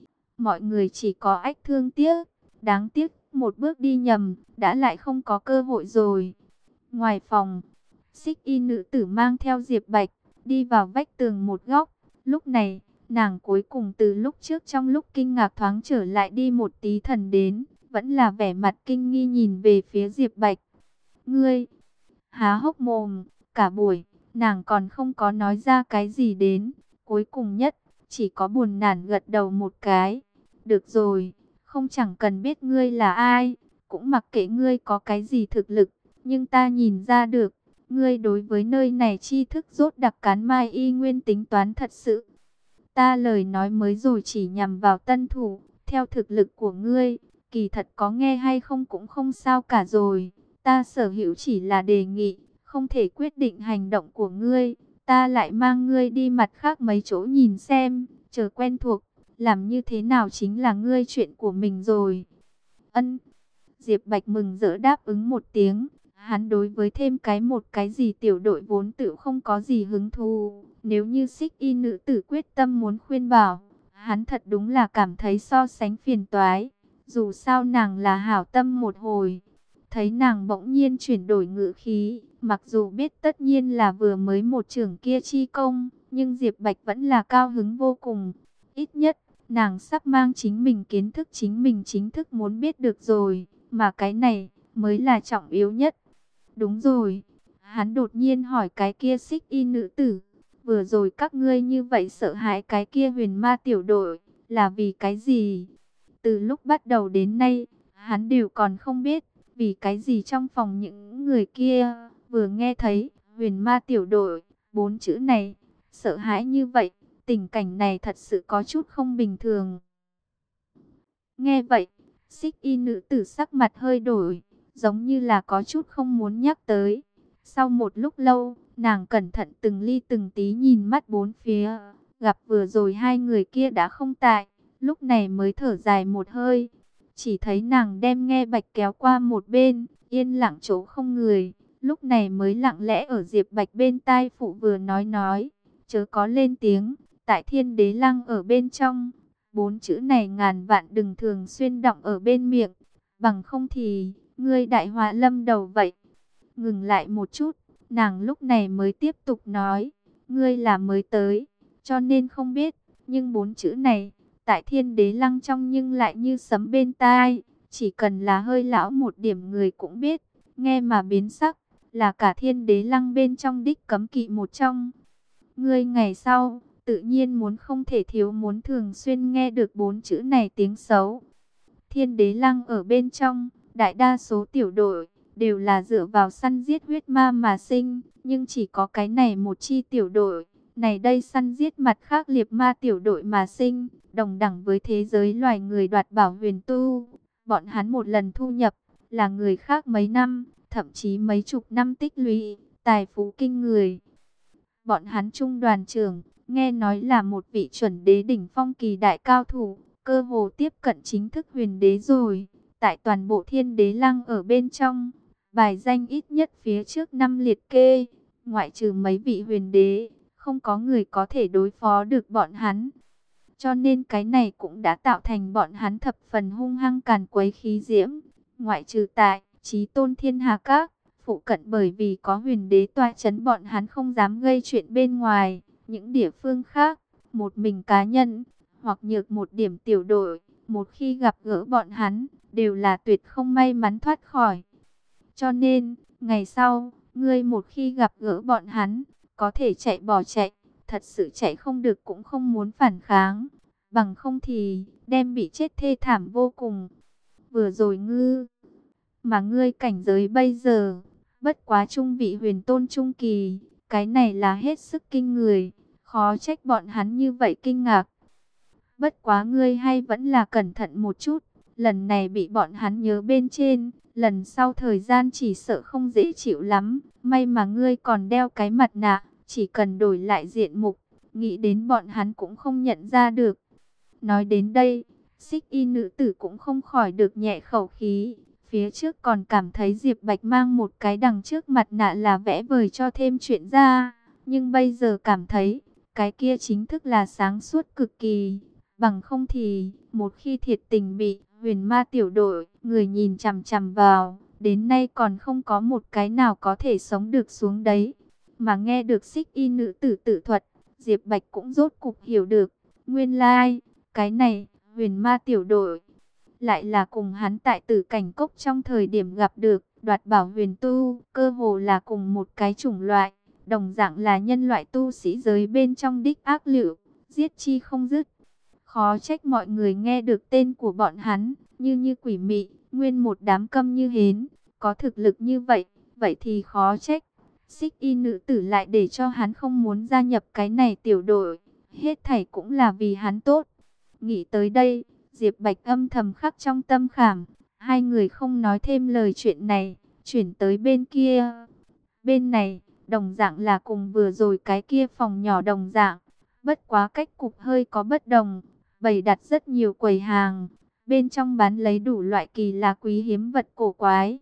Mọi người chỉ có ách thương tiếc, đáng tiếc một bước đi nhầm, đã lại không có cơ hội rồi. Ngoài phòng, Xích Y nữ tử mang theo Diệp Bạch, đi vào vách tường một góc. Lúc này, nàng cuối cùng từ lúc trước trong lúc kinh ngạc thoáng trở lại đi một tí thần đến, vẫn là vẻ mặt kinh nghi nhìn về phía Diệp Bạch. Ngươi, há hốc mồm, cả buổi, nàng còn không có nói ra cái gì đến. Cuối cùng nhất, chỉ có buồn nản gật đầu một cái. Được rồi, không chẳng cần biết ngươi là ai, cũng mặc kệ ngươi có cái gì thực lực, nhưng ta nhìn ra được, ngươi đối với nơi này tri thức rốt đặc cán mai y nguyên tính toán thật sự. Ta lời nói mới rồi chỉ nhằm vào tân thủ, theo thực lực của ngươi, kỳ thật có nghe hay không cũng không sao cả rồi. Ta sở hữu chỉ là đề nghị, không thể quyết định hành động của ngươi. Ta lại mang ngươi đi mặt khác mấy chỗ nhìn xem, chờ quen thuộc, làm như thế nào chính là ngươi chuyện của mình rồi. Ân. Diệp Bạch mừng rỡ đáp ứng một tiếng. Hắn đối với thêm một cái gì tiểu đội vốn tự không có gì hứng thú. Nếu như Xích Y nữ tử quyết tâm muốn khuyên bảo, hắn thật đúng là cảm thấy so sánh phiền toái. Dù sao nàng là hảo tâm một hồi. Thấy nàng bỗng nhiên chuyển đổi ngữ khí, mặc dù biết tất nhiên là vừa mới một trưởng kia chi công, nhưng Diệp Bạch vẫn là cao hứng vô cùng. Ít nhất, nàng sắp mang chính mình kiến thức chính mình chính thức muốn biết được rồi, mà cái này mới là trọng yếu nhất. Đúng rồi, hắn đột nhiên hỏi cái kia Xích Y nữ tử, vừa rồi các ngươi như vậy sợ hãi cái kia huyền ma tiểu đội, là vì cái gì? Từ lúc bắt đầu đến nay, hắn đều còn không biết, vì cái gì trong phòng những người kia, vừa nghe thấy huyền ma tiểu đội, 4 chữ này, sợ hãi như vậy, tình cảnh này thật sự có chút không bình thường. Nghe vậy, Xích Y nữ tử sắc mặt hơi đổi, giống như là có chút không muốn nhắc tới. Sau một lúc lâu, nàng cẩn thận từng ly từng tí nhìn mắt bốn phía, gặp vừa rồi hai người kia đã không tại, lúc này mới thở dài một hơi. Chỉ thấy nàng đem Nghe Bạch kéo qua một bên, yên lặng chỗ không người, lúc này mới lặng lẽ ở Diệp Bạch bên tai phụ vừa nói, chớ có lên tiếng, tại Thiên Đế Lăng ở bên trong. 4 chữ này ngàn vạn đừng thường xuyên đọng ở bên miệng, bằng không thì ngươi đại họa lâm đầu vậy. Ngừng lại một chút, nàng lúc này mới tiếp tục nói, ngươi là mới tới, cho nên không biết, nhưng 4 chữ này, tại Thiên Đế Lăng trong nhưng lại như sấm bên tai, chỉ cần là hơi lão một điểm người cũng biết, nghe mà biến sắc, là cả Thiên Đế Lăng bên trong đích cấm kỵ một trong. Ngươi ngày sau tự nhiên muốn không thể thiếu muốn thường xuyên nghe được 4 chữ này tiếng xấu. Thiên Đế Lăng ở bên trong, đại đa số tiểu đội đều là dựa vào săn giết huyết ma mà sinh, nhưng chỉ có cái này một chi tiểu đội, này đây săn giết mặt khác liệp ma tiểu đội mà sinh, đồng đẳng với thế giới loài người đoạt bảo huyền tu. Bọn hắn một lần thu nhập là người khác mấy năm, thậm chí mấy chục năm tích lũy, tài phú kinh người. Bọn hắn trung đoàn trưởng, nghe nói là một vị chuẩn đế đỉnh phong kỳ đại cao thủ, cơ hồ tiếp cận chính thức huyền đế rồi. Tại toàn bộ Thiên Đế Lăng ở bên trong, bài danh ít nhất phía trước 5 liệt kê, ngoại trừ mấy vị huyền đế, không có người có thể đối phó được bọn hắn. Cho nên cái này cũng đã tạo thành bọn hắn thập phần hung hăng càn quấy khí diễm, ngoại trừ tại Chí Tôn Thiên Hà Các phụ cận, bởi vì có huyền đế tọa chấn bọn hắn không dám gây chuyện bên ngoài. Những địa phương khác, một mình cá nhân, hoặc nhược một điểm tiểu đội, một khi gặp gỡ bọn hắn, đều là tuyệt không may mắn thoát khỏi. Cho nên, ngày sau, ngươi một khi gặp gỡ bọn hắn, có thể chạy bỏ chạy, thật sự chạy không được cũng không muốn phản kháng, bằng không thì đem bị chết thê thảm vô cùng. Vừa rồi ngươi cảnh giới bây giờ, bất quá trung vị huyền tôn trung kỳ, cái này là hết sức kinh người, khó trách bọn hắn như vậy kinh ngạc. Bất quá ngươi hay vẫn là cẩn thận một chút, lần này bị bọn hắn nhớ bên trên, lần sau thời gian chỉ sợ không dễ chịu lắm. May mà ngươi còn đeo cái mặt nạ, chỉ cần đổi lại diện mục, nghĩ đến bọn hắn cũng không nhận ra được. Nói đến đây, Xích Y nữ tử cũng không khỏi được nhẹ khẩu khí. Phía trước còn cảm thấy Diệp Bạch mang một cái đằng trước mặt nạ là vẽ vời cho thêm chuyện ra, nhưng bây giờ cảm thấy cái kia chính thức là sáng suốt cực kỳ. Bằng không thì một khi thiệt tình bị Huyền Ma tiểu đội người nhìn chằm chằm vào, đến nay còn không có một cái nào có thể sống được xuống đấy. Mà nghe được Xích Y nữ tử tự thuật, Diệp Bạch cũng rốt cục hiểu được, nguyên lai cái này Huyền Ma tiểu đội lại là cùng hắn tại Tử Cảnh Cốc trong thời điểm gặp được, đoạt bảo huyền tu, cơ hồ là cùng một cái chủng loại, đồng dạng là nhân loại tu sĩ giới bên trong đích ác lự, giết chi không dứt. Khó trách mọi người nghe được tên của bọn hắn, như quỷ mị, nguyên một đám câm như hến, có thực lực như vậy, vậy thì khó trách. Xích Y nữ tử lại để cho hắn không muốn gia nhập cái này tiểu đội, hết thảy cũng là vì hắn tốt. Nghĩ tới đây, Diệp Bạch âm thầm khắc trong tâm khảm, hai người không nói thêm lời chuyện này, chuyển tới bên kia. Bên này, đồng dạng là cùng vừa rồi cái kia phòng nhỏ đồng dạng, bất quá cách cục hơi có bất đồng, bày đặt rất nhiều quầy hàng, bên trong bán lấy đủ loại kỳ lạ quý hiếm vật cổ quái.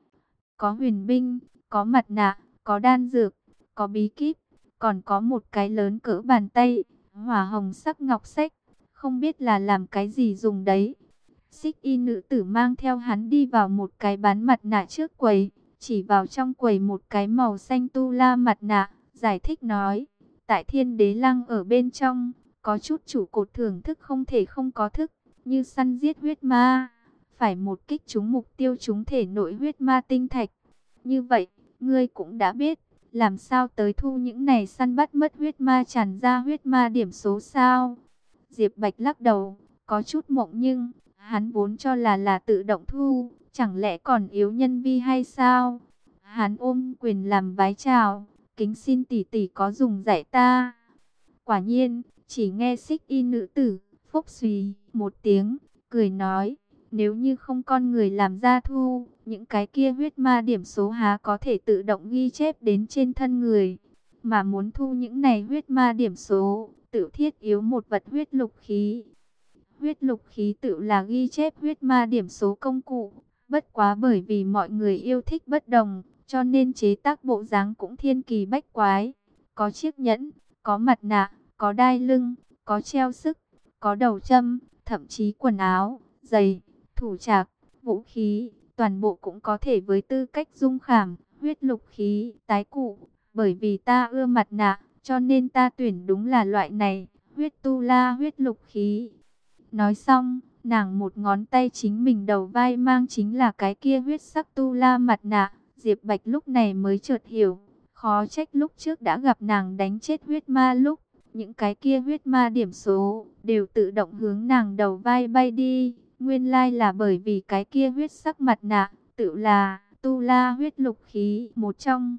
Có huyền binh, có mặt nạ, có đan dược, có bí kíp, còn có một cái lớn cỡ bàn tay, hỏa hồng sắc ngọc sách, không biết là làm cái gì dùng đấy. Xích Y nữ tử mang theo hắn đi vào một cái bán mặt nạ trước quầy, chỉ vào trong quầy một cái màu xanh tu la mặt nạ, giải thích nói, tại Thiên Đế Lăng ở bên trong, có chút trụ cột thưởng thức không thể không có thức, như săn giết huyết ma, phải một kích trúng mục tiêu trúng thể nội huyết ma tinh thạch. Như vậy, ngươi cũng đã biết, làm sao tới thu những này săn bắt mất huyết ma tràn ra huyết ma điểm số sao? Diệp Bạch lắc đầu, có chút mộng nhưng, hắn vốn cho là tự động thu, chẳng lẽ còn yếu nhân vi hay sao? Hắn ôm quyền làm vái chào, kính xin tỷ tỷ có dùng dạy ta. Quả nhiên, chỉ nghe Xích Y nữ tử, phốc xùy, một tiếng, cười nói, nếu như không con người làm ra thu, những cái kia huyết ma điểm số há có thể tự động ghi chép đến trên thân người. Mà muốn thu những này huyết ma điểm số, tự thiết yếu một vật huyết lục khí. Huyết lục khí tự là ghi chép huyết ma điểm số công cụ. Bất quá bởi vì mọi người yêu thích bất đồng, cho nên chế tác bộ dáng cũng thiên kỳ bách quái. Có chiếc nhẫn, có mặt nạ, có đai lưng, có treo sức, có đầu châm, thậm chí quần áo, giày, thủ trạc, vũ khí, toàn bộ cũng có thể với tư cách dung khảm, huyết lục khí, tái cụ. Bởi vì ta ưa mặt nạ, cho nên ta tuyển đúng là loại này, huyết tu la huyết lục khí. Nói xong, nàng một ngón tay chính mình đầu vai mang chính là cái kia huyết sắc tu la mặt nạ. Diệp Bạch lúc này mới chợt hiểu, khó trách lúc trước đã gặp nàng đánh chết huyết ma lúc, những cái kia huyết ma điểm số đều tự động hướng nàng đầu vai bay đi. Nguyên lai là bởi vì cái kia huyết sắc mặt nạ, tự là tu la huyết lục khí một trong.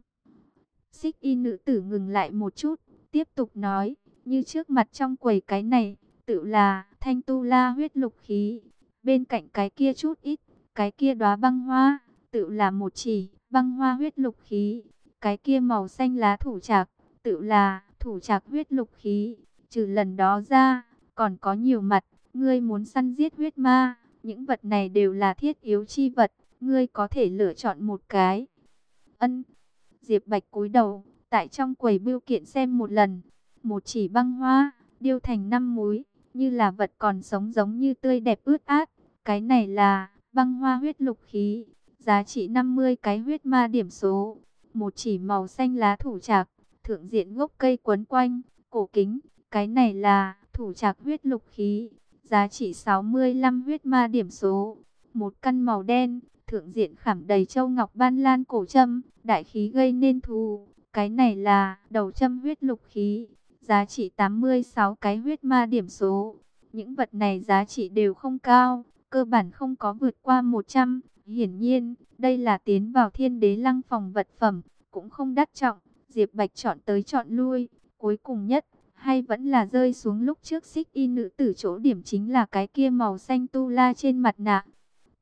Xích Y nữ tử ngừng lại một chút, tiếp tục nói, như trước mặt trong quầy cái này, tự là thanh tu la huyết lục khí. Bên cạnh cái kia chút ít, cái kia đóa băng hoa, tự là một chỉ băng hoa huyết lục khí. Cái kia màu xanh lá thủ trạc, tự là thủ trạc huyết lục khí. Trừ lần đó ra, còn có nhiều mặt, ngươi muốn săn giết huyết ma, những vật này đều là thiết yếu chi vật, ngươi có thể lựa chọn một cái. Ân. Diệp Bạch cúi đầu, tại trong quầy bưu kiện xem một lần, một chỉ băng hoa, điêu thành 5 múi, như là vật còn sống giống như tươi đẹp ướt át. Cái này là băng hoa huyết lục khí, giá trị 50 cái huyết ma điểm số. Một chỉ màu xanh lá thủ trạc, thượng diện gốc cây quấn quanh, cổ kính, cái này là thủ trạc huyết lục khí, giá trị 65 huyết ma điểm số. Một căn màu đen, thượng diện khảm đầy châu ngọc ban lan cổ trâm, đại khí gây nên thù. Cái này là đầu trâm huyết lục khí, giá trị 86 cái huyết ma điểm số. Những vật này giá trị đều không cao, cơ bản không có vượt qua 100. Hiển nhiên, đây là tiến vào Thiên Đế Lăng phòng vật phẩm, cũng không đắt trọng. Diệp Bạch chọn tới chọn lui, cuối cùng nhất, hay vẫn là rơi xuống lúc trước Xích Y nữ tử chỗ điểm chính là cái kia màu xanh tu la trên mặt nạ.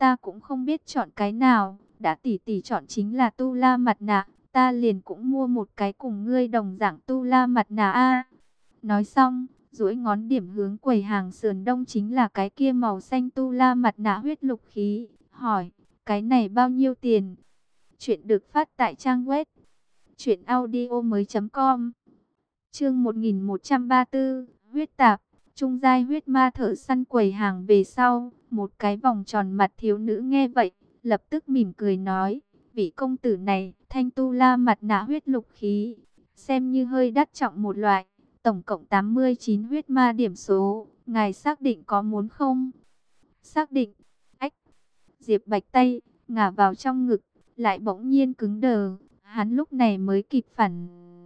ta cũng không biết chọn cái nào, đã tỷ tỷ chọn chính là tu la mặt nạ, ta liền cũng mua một cái cùng ngươi đồng dạng tu la mặt nạ a. Nói xong, duỗi ngón điểm hướng quầy hàng sườn đông chính là cái kia màu xanh tu la mặt nạ huyết lục khí, hỏi, cái này bao nhiêu tiền? Chuyện được phát tại trang web truyệnaudiomoi.com. Chương 1134, huyết tạp, trung giai huyết ma thợ săn. Quầy hàng về sau, một cái vòng tròn mặt thiếu nữ nghe vậy, lập tức mỉm cười nói, vị công tử này, thanh tu la mặt nạ huyết lục khí, xem như hơi đắt trọng một loại, tổng cộng 89 huyết ma điểm số, ngài xác định có muốn không? Xác định. Ách. Diệp Bạch tay ngả vào trong ngực, lại bỗng nhiên cứng đờ, hắn lúc này mới kịp phản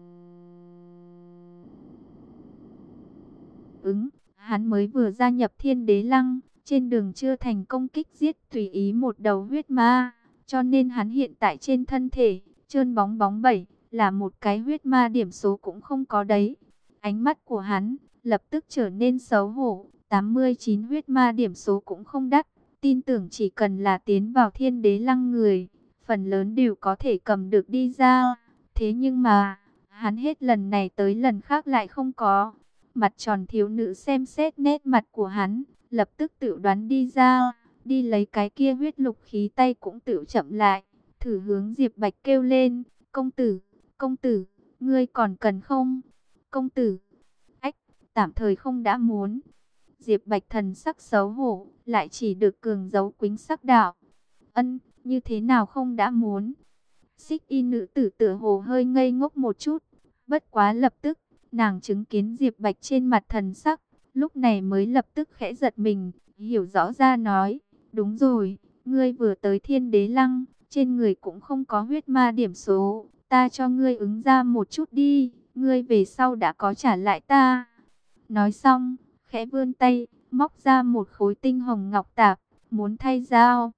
ứng, hắn mới vừa gia nhập Thiên Đế Lăng, trên đường chưa thành công kích giết tùy ý một đầu huyết ma, cho nên hắn hiện tại trên thân thể trơn bóng bóng bẩy, là một cái huyết ma điểm số cũng không có đấy. Ánh mắt của hắn lập tức trở nên xấu hổ, 89 huyết ma điểm số cũng không đắt, tin tưởng chỉ cần là tiến vào Thiên Đế Lăng người, phần lớn đều có thể cầm được đi ra. Thế nhưng mà, hắn hết lần này tới lần khác lại không có. Mặt tròn thiếu nữ xem xét nét mặt của hắn, lập tức tự đoán đi ra, đi lấy cái kia huyết lục khí, tay cũng tự chậm lại, thử hướng Diệp Bạch kêu lên, công tử, ngươi còn cần không? Công tử, ách, tạm thời không đã muốn. Diệp Bạch thần sắc xấu hổ, lại chỉ được cường giấu quĩnh sắc đạo. Ân, như thế nào không đã muốn? Xích y nữ tử tựa hồ hơi ngây ngốc một chút, bất quá lập tức, nàng chứng kiến Diệp Bạch trên mặt thần sắc, lúc này mới lập tức khẽ giật mình, hiểu rõ ra nói, đúng rồi, ngươi vừa tới Thiên Đế Lăng, trên người cũng không có huyết ma điểm số, ta cho ngươi ứng ra một chút đi, ngươi về sau đã có trả lại ta. Nói xong, khẽ vươn tay, móc ra một khối tinh hồng ngọc tạp, muốn thay dao.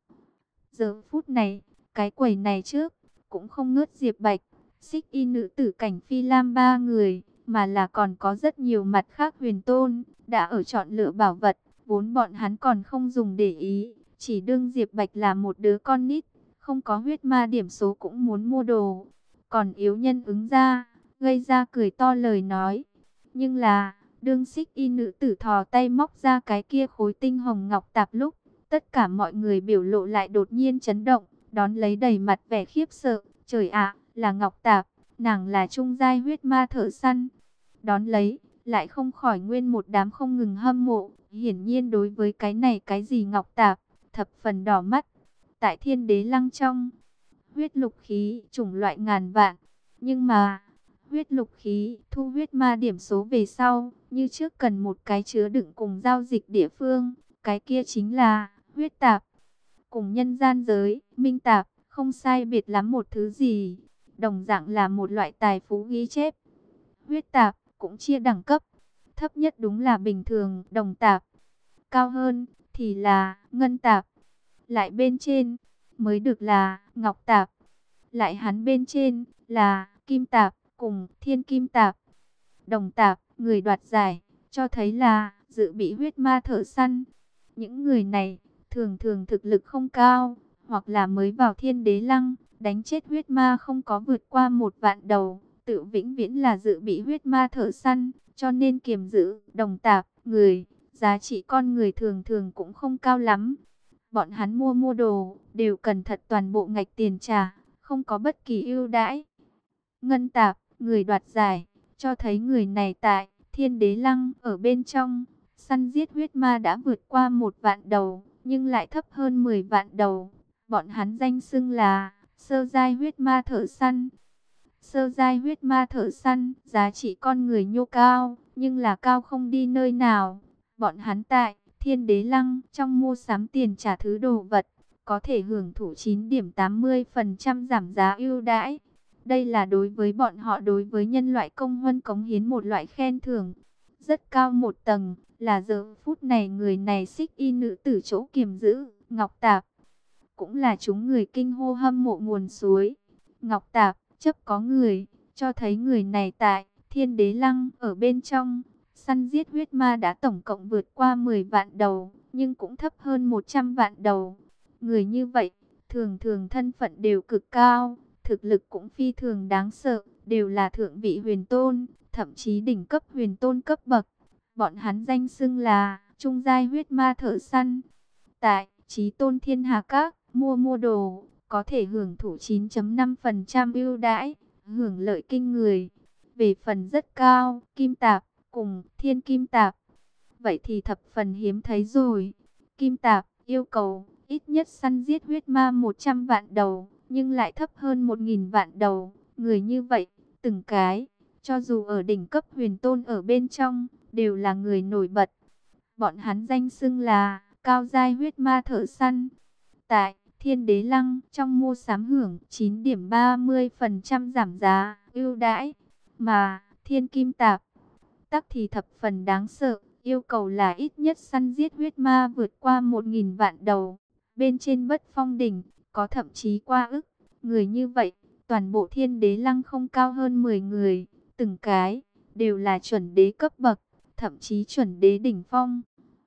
Giờ phút này, cái quầy này trước, cũng không ngớt Diệp Bạch, Xích y nữ tử Cảnh Phi Lam ba người, mà là còn có rất nhiều mặt khác huyền tôn, đã ở chọn lựa bảo vật, vốn bọn hắn còn không dùng để ý, chỉ đương Diệp Bạch là một đứa con nít, không có huyết ma điểm số cũng muốn mua đồ. Còn yếu nhân ứng ra, gây ra cười to lời nói. Nhưng là, đương Xích y nữ tử thò tay móc ra cái kia khối tinh hồng ngọc tạp lúc, tất cả mọi người biểu lộ lại đột nhiên chấn động, đón lấy đầy mặt vẻ khiếp sợ. Trời ạ, là ngọc tạp, nàng là trung giai huyết ma thợ săn. Đón lấy, lại không khỏi nguyên một đám không ngừng hâm mộ, hiển nhiên đối với cái này cái gì ngọc tạp, thập phần đỏ mắt. Tại Thiên Đế Lăng trong, huyết lục khí chủng loại ngàn vạn, nhưng mà, huyết lục khí thu huyết ma điểm số về sau, như trước cần một cái chứa đựng cùng giao dịch địa phương, cái kia chính là huyết tạp. Cùng nhân gian giới, minh tạp, không sai biệt lắm một thứ gì, đồng dạng là một loại tài phú ghi chép. Huyết tạp cũng chia đẳng cấp, thấp nhất đúng là bình thường, đồng tạp, cao hơn thì là ngân tạp, lại bên trên mới được là ngọc tạp, lại hắn bên trên là kim tạp cùng thiên kim tạp. Đồng tạp, người đoạt giải, cho thấy là dự bị huyết ma thợ săn. Những người này thường thường thực lực không cao, hoặc là mới vào Thiên Đế Lăng, đánh chết huyết ma không có vượt qua 1.000.000 đầu, tự vĩnh viễn là dự bị huyết ma thợ săn, cho nên kiềm giữ đồng tạp người, giá trị con người thường thường cũng không cao lắm. Bọn hắn mua đồ đều cần thật toàn bộ ngạch tiền trả, không có bất kỳ ưu đãi. Ngân tạp, người đoạt giải, cho thấy người này tại Thiên Đế Lăng ở bên trong săn giết huyết ma đã vượt qua 1.000.000 đầu, nhưng lại thấp hơn 10.000 đầu. Bọn hắn danh xưng là sơ giai huyết ma thợ săn. Sơ giai huyết ma thợ săn, giá trị con người nhô cao, nhưng là cao không đi nơi nào. Bọn hắn tại Thiên Đế Lăng trong mua sắm tiền trả thứ đồ vật, có thể hưởng thụ 9.80% giảm giá ưu đãi. Đây là đối với bọn họ, đối với nhân loại công huân cống hiến một loại khen thưởng rất cao một tầng, là giờ phút này người này xích y nữ tử chỗ kiềm giữ ngọc tạp, cũng là chúng người kinh hô hâm mộ nguồn suối. Ngọc tạp chấp có người, cho thấy người này tại Thiên Đế Lăng ở bên trong săn giết huyết ma đã tổng cộng vượt qua 10.000.000 đầu, nhưng cũng thấp hơn 100.000 đầu. Người như vậy, thường thường thân phận đều cực cao, thực lực cũng phi thường đáng sợ, đều là thượng vị huyền tôn, thậm chí đỉnh cấp huyền tôn cấp bậc. Bọn hắn danh xưng là trung giai huyết ma thợ săn. Tại Chí Tôn Thiên Hà Các, mua đồ, có thể hưởng thụ 9,5% ưu đãi, hưởng lợi kinh người. Về phần rất cao, kim tạp, cùng thiên kim tạp. Vậy thì thập phần hiếm thấy rồi. Kim tạp yêu cầu ít nhất săn giết huyết ma 100 vạn đầu, nhưng lại thấp hơn 1.000 vạn đầu. Người như vậy, từng cái, cho dù ở đỉnh cấp huyền tôn ở bên trong, đều là người nổi bật. Bọn hắn danh xưng là cao giai huyết ma thợ săn. Tại Thiên Đế Lăng, trong mua sắm hưởng 9,30% giảm giá, ưu đãi. Mà Thiên Kim Tạp, tắc thì thập phần đáng sợ, yêu cầu là ít nhất săn giết huyết ma vượt qua 1.000 vạn đầu. Bên trên Bất Phong đỉnh, có thậm chí qua ức. Người như vậy, toàn bộ Thiên Đế Lăng không cao hơn 10 người, từng cái đều là chuẩn đế cấp bậc, thậm chí chuẩn đế đỉnh phong.